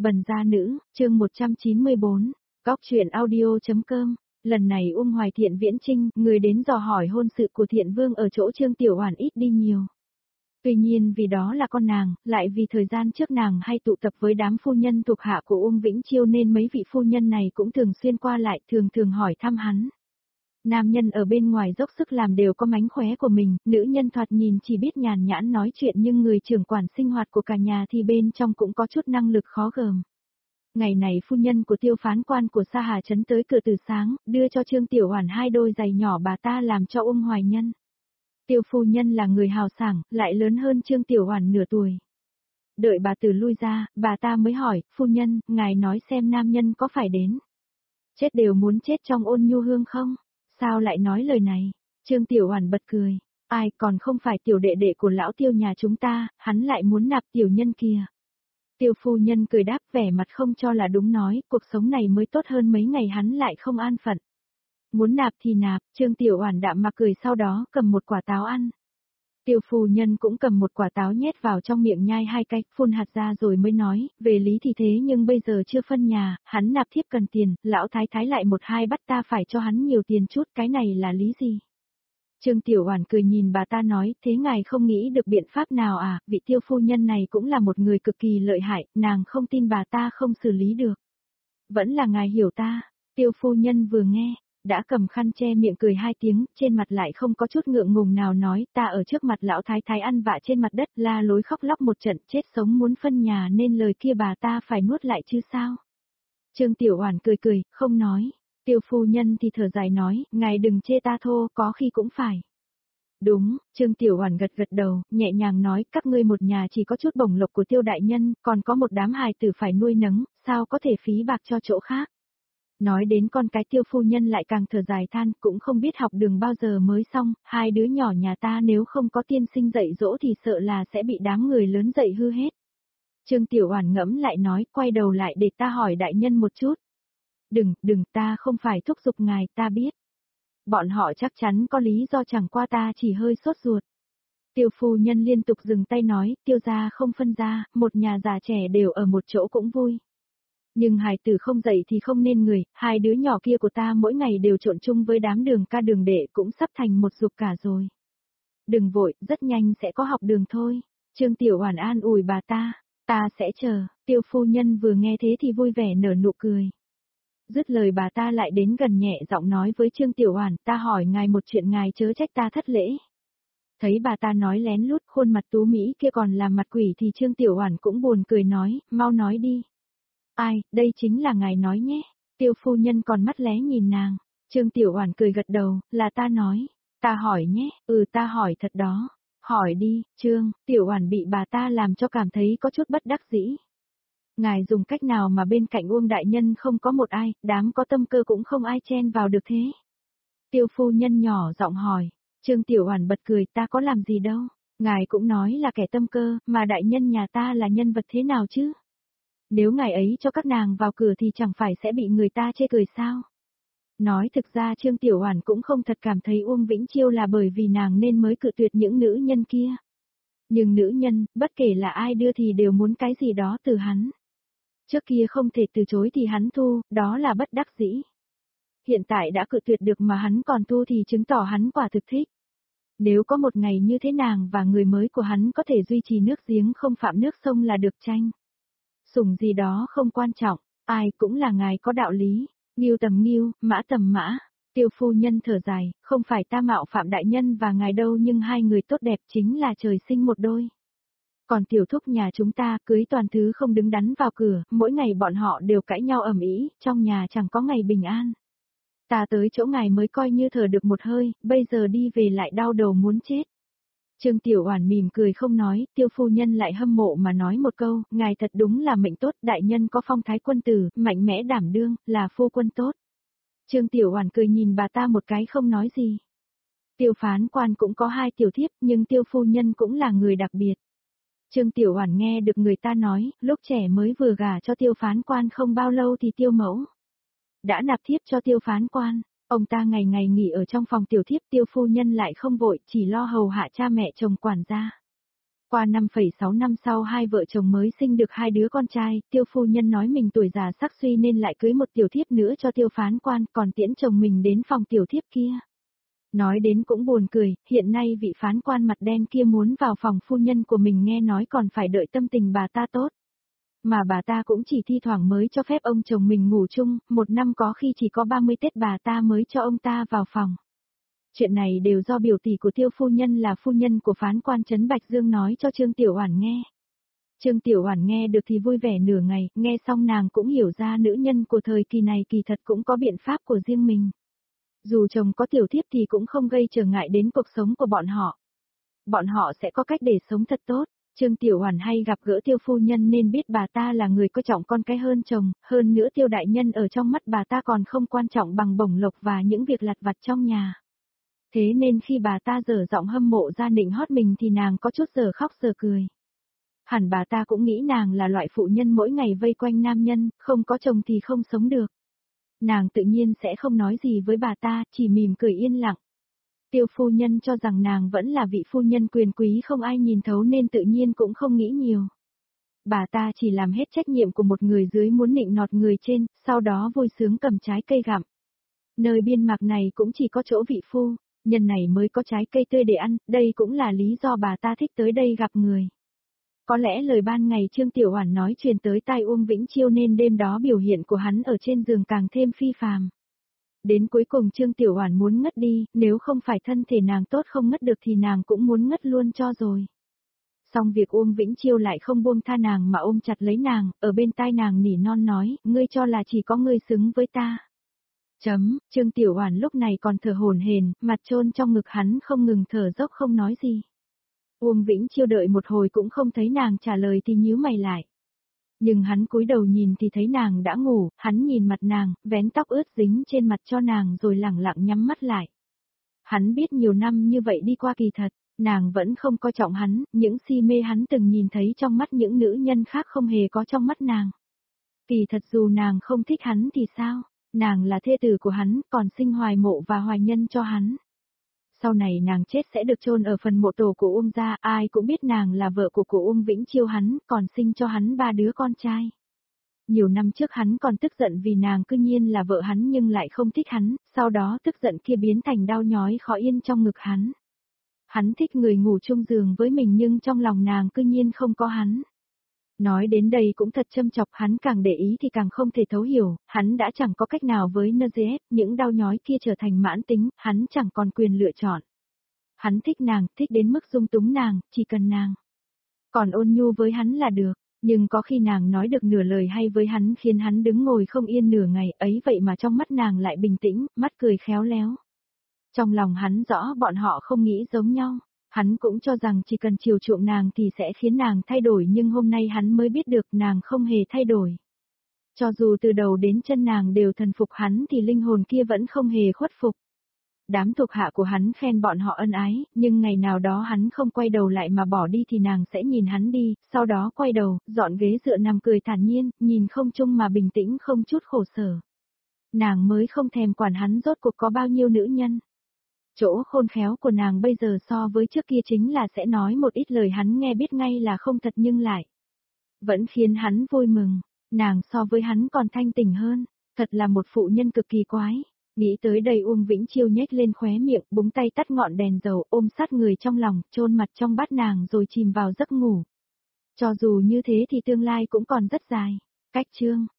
Bần gia nữ, chương 194, góc truyện audio.com. Lần này Hoài Thiện viễn trinh, người đến dò hỏi hôn sự của Thiện Vương ở chỗ Trương Tiểu Oản ít đi nhiều. Tuy nhiên vì đó là con nàng, lại vì thời gian trước nàng hay tụ tập với đám phu nhân thuộc hạ của Vĩnh Chiêu nên mấy vị phu nhân này cũng thường xuyên qua lại, thường hỏi thăm hắn. Nam nhân ở bên ngoài dốc sức làm đều có mánh khóe của mình, nữ nhân thoạt nhìn chỉ biết nhàn nhãn nói chuyện nhưng người trưởng quản sinh hoạt của cả nhà thì bên trong cũng có chút năng lực khó gờm. Ngày này phu nhân của Tiêu phán quan của Sa Hà Trấn tới cửa từ sáng, đưa cho Trương Tiểu Oản 2 đôi giày nhỏ bà ta làm cho Hoài Nhân. Tiêu phu nhân là người hào sảng, lại lớn hơn Trương Tiểu Oản nửa tuổi. Đợi bà từ lui ra, bà ta mới hỏi, phu nhân, ngài nói xem nam nhân có phải đến. Chết đều muốn chết trong Ôn Nhu Hương không? Sao lại nói lời này? Trương Tiểu Oản bật cười, ai còn không phải tiểu đệ đệ của lão Tiêu nhà chúng ta, hắn lại muốn nạp tiểu nhân kìa. Tiêu phu nhân cười đáp vẻ mặt không cho là đúng nói, cuộc sống này mới tốt hơn mấy ngày hắn lại không an phận. Muốn nạp thì nạp, Trương Tiểu Oản đạm mà cười sau đó cầm một quả táo ăn. Tiêu phu nhân cũng cầm một quả táo nhét vào trong miệng nhai 2 cái, phun hạt ra rồi mới nói, về lý thì thế nhưng bây giờ chưa phân nhà, hắn nạp thiếp cần tiền, lão thái thái lại 1-2 bắt ta phải cho hắn nhiều tiền chút, cái này là lý gì? Trương Tiểu Oản cười nhìn bà ta nói, thế ngài không nghĩ được biện pháp nào à, vị Tiêu phu nhân này cũng là một người cực kỳ lợi hại, nàng không tin bà ta không xử lý được. Vẫn là ngài hiểu ta. Tiêu phu nhân vừa nghe, đã cầm khăn che miệng cười 2 tiếng, trên mặt lại không có chút ngượng ngùng nào nói, ta ở trước mặt lão thái thái ăn vạ trên mặt đất, la lối khóc lóc một trận, chết sống muốn phân nhà nên lời kia bà ta phải nuốt lại chứ sao. Trương Tiểu Oản cười, không nói. Tiêu phu nhân thì thở dài nói, ngài đừng chê ta thô, có khi cũng phải. Đúng, Trương Tiểu Oản gật đầu, nhẹ nhàng nói, các ngươi một nhà chỉ có chút bổng lộc của Tiêu đại nhân, còn có một đám hài tử phải nuôi nấng, sao có thể phí bạc cho chỗ khác. Nói đến con cái Tiêu phu nhân lại càng thở dài than, cũng không biết học đường bao giờ mới xong, 2 đứa nhỏ nhà ta nếu không có tiên sinh dạy dỗ thì sợ là sẽ bị đám người lớn dạy hư hết. Trương Tiểu Oản ngẫm lại nói, quay đầu lại để ta hỏi đại nhân một chút. Đừng, ta không phải thúc giục ngài, ta biết. Bọn họ chắc chắn có lý do, chẳng qua ta chỉ hơi sốt ruột. Tiêu phu nhân liên tục dừng tay nói, Tiêu gia không phân gia, một nhà già trẻ đều ở một chỗ cũng vui. Nhưng hài tử không dậy thì không nên người, 2 đứa nhỏ kia của ta mỗi ngày đều trộn chung với đám đường ca đường đệ cũng sắp thành một dục cả rồi. Đừng vội, rất nhanh sẽ có học đường thôi. Trương Tiểu Oản an ủi bà ta sẽ chờ. Tiêu phu nhân vừa nghe thế thì vui vẻ nở nụ cười. Dứt lời bà ta lại đến gần nhẹ giọng nói với Trương Tiểu Oản, ta hỏi ngài một chuyện ngài chớ trách ta thất lễ. Thấy bà ta nói lén lút, khuôn mặt tú mỹ kia còn làm mặt quỷ thì Trương Tiểu Oản cũng buồn cười nói, mau nói đi. Ai, đây chính là ngài nói nhé. Tiêu phu nhân còn mắt lé nhìn nàng. Trương Tiểu Oản cười gật đầu, là ta nói. Ta hỏi nhé, ta hỏi thật đó. Hỏi đi, Trương. Tiểu Oản bị bà ta làm cho cảm thấy có chút bất đắc dĩ. Ngài dùng cách nào mà bên cạnh Uông đại nhân không có một ai, đám có tâm cơ cũng không ai chen vào được thế? Tiêu phu nhân nhỏ giọng hỏi. Trương Tiểu Oản bật cười, ta có làm gì đâu. Ngài cũng nói là kẻ tâm cơ, mà đại nhân nhà ta là nhân vật thế nào chứ? Nếu ngài ấy cho các nàng vào cửa thì chẳng phải sẽ bị người ta chê cười sao? Nói thực ra Trương Tiểu Oản cũng không thật cảm thấy Uông Vĩnh Chiêu là bởi vì nàng nên mới cự tuyệt những nữ nhân kia. Nhưng nữ nhân, bất kể là ai đưa thì đều muốn cái gì đó từ hắn. Trước kia không thể từ chối thì hắn thu, đó là bất đắc dĩ. Hiện tại đã cự tuyệt được mà hắn còn thu thì chứng tỏ hắn quả thực thích. Nếu có một ngày như thế nàng và người mới của hắn có thể duy trì nước giếng không phạm nước sông là được chăng? Sủng gì đó không quan trọng, ai cũng là ngài có đạo lý, Ngưu tầm Ngưu, Mã tầm Mã. Tiêu phu nhân thở dài, không phải ta mạo phạm đại nhân và ngài đâu nhưng 2 người tốt đẹp chính là trời sinh một đôi. Còn tiểu thúc nhà chúng ta cưới toàn thứ không đứng đắn vào cửa, mỗi ngày bọn họ đều cãi nhau ầm ĩ, trong nhà chẳng có ngày bình an. Ta tới chỗ ngài mới coi như thở được một hơi, bây giờ đi về lại đau đầu muốn chết. Trương Tiểu Oản mỉm cười không nói, Tiêu phu nhân lại hâm mộ mà nói một câu, ngài thật đúng là mệnh tốt, đại nhân có phong thái quân tử, mạnh mẽ đảm đương, là phu quân tốt. Trương Tiểu Oản cười nhìn bà ta một cái không nói gì. Tiêu phán quan cũng có 2 tiểu thiếp, nhưng Tiêu phu nhân cũng là người đặc biệt. Trương Tiểu Oản nghe được người ta nói, lúc trẻ mới vừa gả cho Tiêu phán quan không bao lâu thì Tiêu mẫu đã nạp thiếp cho Tiêu phán quan. Ông ta ngày ngày nghỉ ở trong phòng tiểu thiếp, Tiêu phu nhân lại không vội, chỉ lo hầu hạ cha mẹ chồng quản gia. Qua 5,6 năm sau hai vợ chồng mới sinh được hai đứa con trai, Tiêu phu nhân nói mình tuổi già sắc suy nên lại cưới một tiểu thiếp nữa cho Tiêu phán quan, còn tiễn chồng mình đến phòng tiểu thiếp kia. Nói đến cũng buồn cười, hiện nay vị phán quan mặt đen kia muốn vào phòng phu nhân của mình nghe nói còn phải đợi tâm tình bà ta tốt. Mà bà ta cũng chỉ thi thoảng mới cho phép ông chồng mình ngủ chung, một năm có khi chỉ có 30 Tết bà ta mới cho ông ta vào phòng. Chuyện này đều do biểu tỷ của Tiêu phu nhân là phu nhân của phán quan Trấn Bạch Dương nói cho Trương Tiểu Oản nghe. Trương Tiểu Oản nghe được thì vui vẻ nửa ngày, nghe xong nàng cũng hiểu ra nữ nhân của thời kỳ này kỳ thật cũng có biện pháp của riêng mình. Dù chồng có tiểu thiếp thì cũng không gây trở ngại đến cuộc sống của bọn họ. Bọn họ sẽ có cách để sống thật tốt. Trương Tiểu Oản hay gặp gỡ Tiêu phu nhân nên biết bà ta là người coi trọng con cái hơn chồng, hơn nữa Tiêu đại nhân ở trong mắt bà ta còn không quan trọng bằng bổng lộc và những việc lặt vặt trong nhà. Thế nên khi bà ta dở giọng hâm mộ ra nịnh hót mình thì nàng có chút giờ khóc giờ cười. Hẳn bà ta cũng nghĩ nàng là loại phụ nhân mỗi ngày vây quanh nam nhân, không có chồng thì không sống được. Nàng tự nhiên sẽ không nói gì với bà ta, chỉ mỉm cười yên lặng. Tiêu phu nhân cho rằng nàng vẫn là vị phu nhân quyền quý không ai nhìn thấu nên tự nhiên cũng không nghĩ nhiều. Bà ta chỉ làm hết trách nhiệm của một người dưới muốn nịnh nọt người trên, sau đó vui sướng cầm trái cây gặm. Nơi biên mạc này cũng chỉ có chỗ vị phu, nhân này mới có trái cây tươi để ăn, đây cũng là lý do bà ta thích tới đây gặp người. Có lẽ lời ban ngày Trương Tiểu Oản nói truyền tới tai Uông Vĩnh Chiêu nên đêm đó biểu hiện của hắn ở trên giường càng thêm phi phàm. Đến cuối cùng Trương Tiểu Oản muốn ngất đi, nếu không phải thân thể nàng tốt không ngất được thì nàng cũng muốn ngất luôn cho rồi. Xong việc Uông Vĩnh Chiêu lại không buông tha nàng mà ôm chặt lấy nàng, ở bên tai nàng nỉ non nói, ngươi cho là chỉ có ngươi xứng với ta. Trương Tiểu Oản lúc này còn thở hổn hển, mặt chôn trong ngực hắn không ngừng thở dốc không nói gì. Uông Vĩnh Chiêu đợi một hồi cũng không thấy nàng trả lời thì nhíu mày lại. Nhưng hắn cúi đầu nhìn thì thấy nàng đã ngủ, hắn nhìn mặt nàng, vén tóc ướt dính trên mặt cho nàng rồi lẳng lặng nhắm mắt lại. Hắn biết nhiều năm như vậy đi qua kỳ thật, nàng vẫn không coi trọng hắn, những si mê hắn từng nhìn thấy trong mắt những nữ nhân khác không hề có trong mắt nàng. Kỳ thật dù nàng không thích hắn thì sao, nàng là thê tử của hắn, còn sinh hoài mộ và hoài nhân cho hắn. Sau này nàng chết sẽ được chôn ở phần mộ tổ của Uông gia, ai cũng biết nàng là vợ của Uông Vĩnh Chiêu hắn, còn sinh cho hắn 3 đứa con trai. Nhiều năm trước hắn còn tức giận vì nàng cư nhiên là vợ hắn nhưng lại không thích hắn, sau đó tức giận kia biến thành đau nhói khó yên trong ngực hắn. Hắn thích người ngủ chung giường với mình nhưng trong lòng nàng cư nhiên không có hắn. Nói đến đây cũng thật châm chọc, hắn càng để ý thì càng không thể thấu hiểu, hắn đã chẳng có cách nào với NGS, những đau nhói kia trở thành mãn tính, hắn chẳng còn quyền lựa chọn. Hắn thích nàng, thích đến mức dung túng nàng, chỉ cần nàng. Còn ôn nhu với hắn là được, nhưng có khi nàng nói được nửa lời hay với hắn khiến hắn đứng ngồi không yên nửa ngày ấy vậy mà trong mắt nàng lại bình tĩnh, mắt cười khéo léo. Trong lòng hắn rõ bọn họ không nghĩ giống nhau. Hắn cũng cho rằng chỉ cần chiều chuộng nàng thì sẽ khiến nàng thay đổi nhưng hôm nay hắn mới biết được nàng không hề thay đổi. Cho dù từ đầu đến chân nàng đều thần phục hắn thì linh hồn kia vẫn không hề khuất phục. Đám thuộc hạ của hắn khen bọn họ ân ái, nhưng ngày nào đó hắn không quay đầu lại mà bỏ đi thì nàng sẽ nhìn hắn đi, sau đó quay đầu, dọn ghế dựa nằm cười thản nhiên, nhìn không chung mà bình tĩnh không chút khổ sở. Nàng mới không thèm quản hắn rốt cuộc có bao nhiêu nữ nhân. Chỗ khôn khéo của nàng bây giờ so với trước kia chính là sẽ nói một ít lời hắn nghe biết ngay là không thật nhưng lại vẫn khiến hắn vui mừng, nàng so với hắn còn thanh tỉnh hơn, thật là một phụ nhân cực kỳ quái. Nghĩ tới đây Uông Vĩnh Chiêu nhếch lên khóe miệng, búng tay tắt ngọn đèn dầu, ôm sát người trong lòng, chôn mặt trong bát nàng rồi chìm vào giấc ngủ. Cho dù như thế thì tương lai cũng còn rất dài. Cách chương